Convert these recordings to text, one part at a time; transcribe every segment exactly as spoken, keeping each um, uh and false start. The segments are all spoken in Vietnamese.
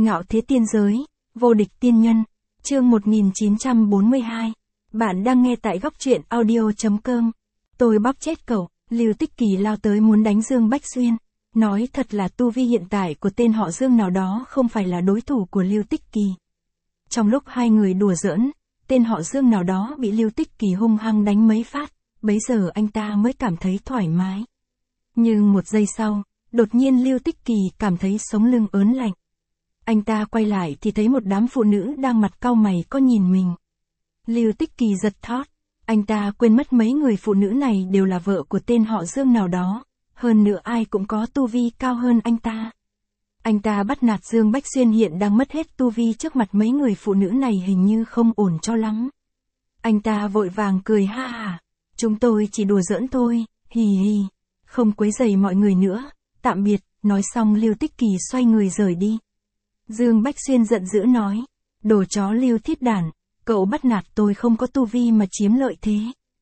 Ngạo thế tiên giới, vô địch tiên nhân, chương một nghìn chín trăm bốn mươi hai. Bạn đang nghe tại góc truyện audio.com. Tôi bóp chết cậu, Lưu Tích Kỳ lao tới muốn đánh Dương Bách Xuyên. Nói thật là tu vi hiện tại của tên họ Dương nào đó không phải là đối thủ của Lưu Tích Kỳ. Trong lúc hai người đùa giỡn, tên họ Dương nào đó bị Lưu Tích Kỳ hung hăng đánh mấy phát, bấy giờ anh ta mới cảm thấy thoải mái. Nhưng một giây sau, đột nhiên Lưu Tích Kỳ cảm thấy sống lưng ớn lạnh. Anh ta quay lại thì thấy một đám phụ nữ đang mặt cau mày có nhìn mình. Lưu Tích Kỳ giật thót, anh ta quên mất mấy người phụ nữ này đều là vợ của tên họ Dương nào đó, hơn nữa ai cũng có tu vi cao hơn anh ta. Anh ta bắt nạt Dương Bách Xuyên hiện đang mất hết tu vi trước mặt mấy người phụ nữ này hình như không ổn cho lắm. Anh ta vội vàng cười ha hả, chúng tôi chỉ đùa giỡn thôi, hì hì, không quấy rầy mọi người nữa, tạm biệt, nói xong Lưu Tích Kỳ xoay người rời đi. Dương Bách Xuyên giận dữ nói, đồ chó Lưu Thiết Đản, cậu bắt nạt tôi không có tu vi mà chiếm lợi thế.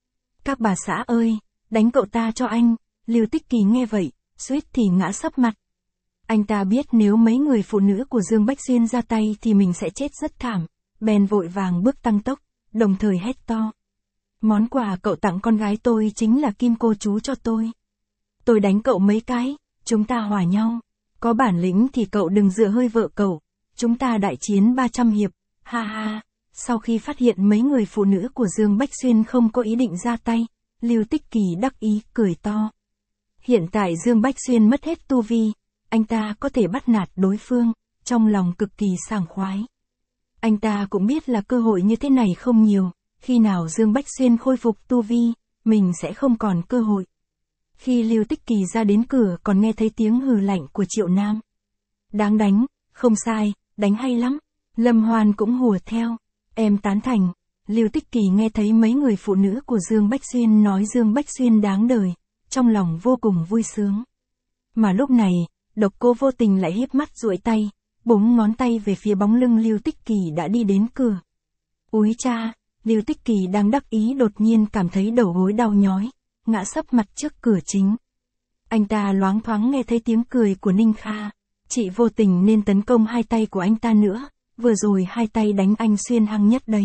Các bà xã ơi, đánh cậu ta cho anh. Lưu Tích Kỳ nghe vậy, suýt thì ngã sấp mặt. Anh ta biết nếu mấy người phụ nữ của Dương Bách Xuyên ra tay thì mình sẽ chết rất thảm, bèn vội vàng bước tăng tốc, đồng thời hét to. Món quà cậu tặng con gái tôi chính là kim cô chú cho tôi. Tôi đánh cậu mấy cái, chúng ta hòa nhau. Có bản lĩnh thì cậu đừng dựa hơi vợ cậu, chúng ta đại chiến ba trăm hiệp, ha ha. Sau khi phát hiện mấy người phụ nữ của Dương Bách Xuyên không có ý định ra tay, Lưu Tích Kỳ đắc ý cười to. Hiện tại Dương Bách Xuyên mất hết tu vi, anh ta có thể bắt nạt đối phương, trong lòng cực kỳ sảng khoái. Anh ta cũng biết là cơ hội như thế này không nhiều, khi nào Dương Bách Xuyên khôi phục tu vi, mình sẽ không còn cơ hội. Khi Lưu Tích Kỳ ra đến cửa còn nghe thấy tiếng hừ lạnh của Triệu Nam. Đáng đánh, không sai, đánh hay lắm. Lâm Hoan cũng hùa theo. Em tán thành. Lưu Tích Kỳ nghe thấy mấy người phụ nữ của Dương Bách Xuyên nói Dương Bách Xuyên đáng đời, trong lòng vô cùng vui sướng. Mà lúc này, Độc Cô vô tình lại híp mắt duỗi tay, búng ngón tay về phía bóng lưng Lưu Tích Kỳ đã đi đến cửa. Úi cha, Lưu Tích Kỳ đang đắc ý đột nhiên cảm thấy đầu gối đau nhói, ngã sấp mặt trước cửa chính. Anh ta loáng thoáng nghe thấy tiếng cười của Ninh Kha. Chị vô tình nên tấn công hai tay của anh ta nữa, vừa rồi hai tay đánh anh xuyên hăng nhất đấy.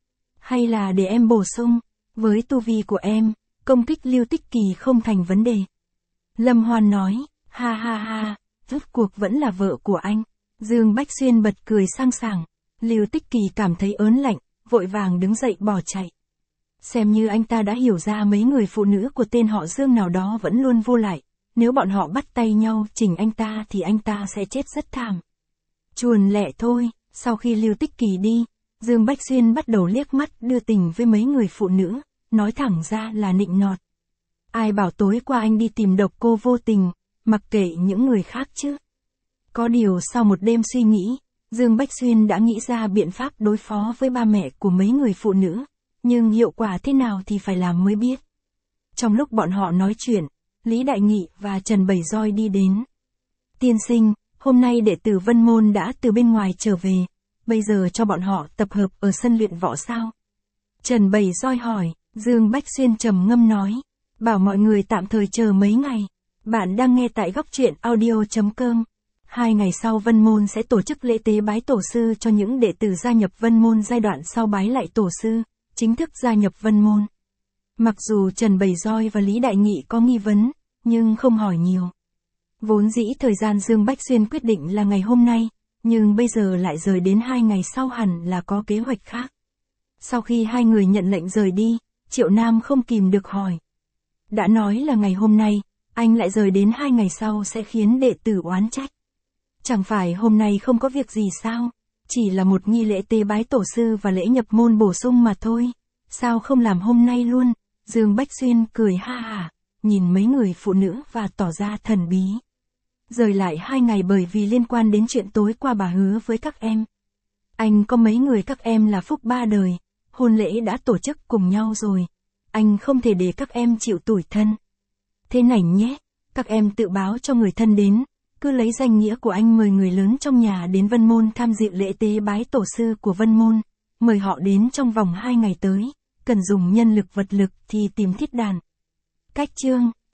Hay là để em bổ sung, với tu vi của em, công kích Lưu Tích Kỳ không thành vấn đề. Lâm Hoan nói, ha ha ha, rốt cuộc vẫn là vợ của anh. Dương Bách Xuyên bật cười sang sảng. Lưu Tích Kỳ cảm thấy ớn lạnh, vội vàng đứng dậy bỏ chạy. Xem như anh ta đã hiểu ra mấy người phụ nữ của tên họ Dương nào đó vẫn luôn vô lại, nếu bọn họ bắt tay nhau chỉnh anh ta thì anh ta sẽ chết rất thảm. Chuồn lẹ thôi, sau khi Lưu Tích Kỳ đi, Dương Bách Xuyên bắt đầu liếc mắt đưa tình với mấy người phụ nữ, nói thẳng ra là nịnh nọt. Ai bảo tối qua anh đi tìm Độc Cô vô tình, mặc kệ những người khác chứ. Có điều sau một đêm suy nghĩ, Dương Bách Xuyên đã nghĩ ra biện pháp đối phó với ba mẹ của mấy người phụ nữ. Nhưng hiệu quả thế nào thì phải làm mới biết. Trong lúc bọn họ nói chuyện, Lý Đại Nghị và Trần Bảy Roi đi đến. Tiên sinh, hôm nay đệ tử Vân Môn đã từ bên ngoài trở về, bây giờ cho bọn họ tập hợp ở sân luyện võ sao? Trần Bảy Roi hỏi, Dương Bách Xuyên trầm ngâm nói, bảo mọi người tạm thời chờ mấy ngày. Bạn đang nghe tại góc truyện audio.com. Hai ngày sau Vân Môn sẽ tổ chức lễ tế bái tổ sư cho những đệ tử gia nhập Vân Môn giai đoạn sau bái lại tổ sư, chính thức gia nhập Vân Môn. Mặc dù Trần Bảy Roi và Lý Đại Nghị có nghi vấn, nhưng không hỏi nhiều. Vốn dĩ thời gian Dương Bách Xuyên quyết định là ngày hôm nay, nhưng bây giờ lại rời đến hai ngày sau hẳn là có kế hoạch khác. Sau khi hai người nhận lệnh rời đi, Triệu Nam không kìm được hỏi. Đã nói là ngày hôm nay, anh lại rời đến hai ngày sau sẽ khiến đệ tử oán trách. Chẳng phải hôm nay không có việc gì sao? Chỉ là một nghi lễ tế bái tổ sư và lễ nhập môn bổ sung mà thôi. Sao không làm hôm nay luôn? Dương Bách Xuyên cười ha hả, nhìn mấy người phụ nữ và tỏ ra thần bí. Rời lại hai ngày bởi vì liên quan đến chuyện tối qua bà hứa với các em. Anh có mấy người các em là phúc ba đời, hôn lễ đã tổ chức cùng nhau rồi. Anh không thể để các em chịu tủi thân. Thế này nhé, các em tự báo cho người thân đến. Cứ lấy danh nghĩa của anh mời người lớn trong nhà đến Vân Môn tham dự lễ tế bái tổ sư của Vân Môn. Mời họ đến trong vòng hai ngày tới. Cần dùng nhân lực vật lực thì tìm Thiết Đàn. Cách chương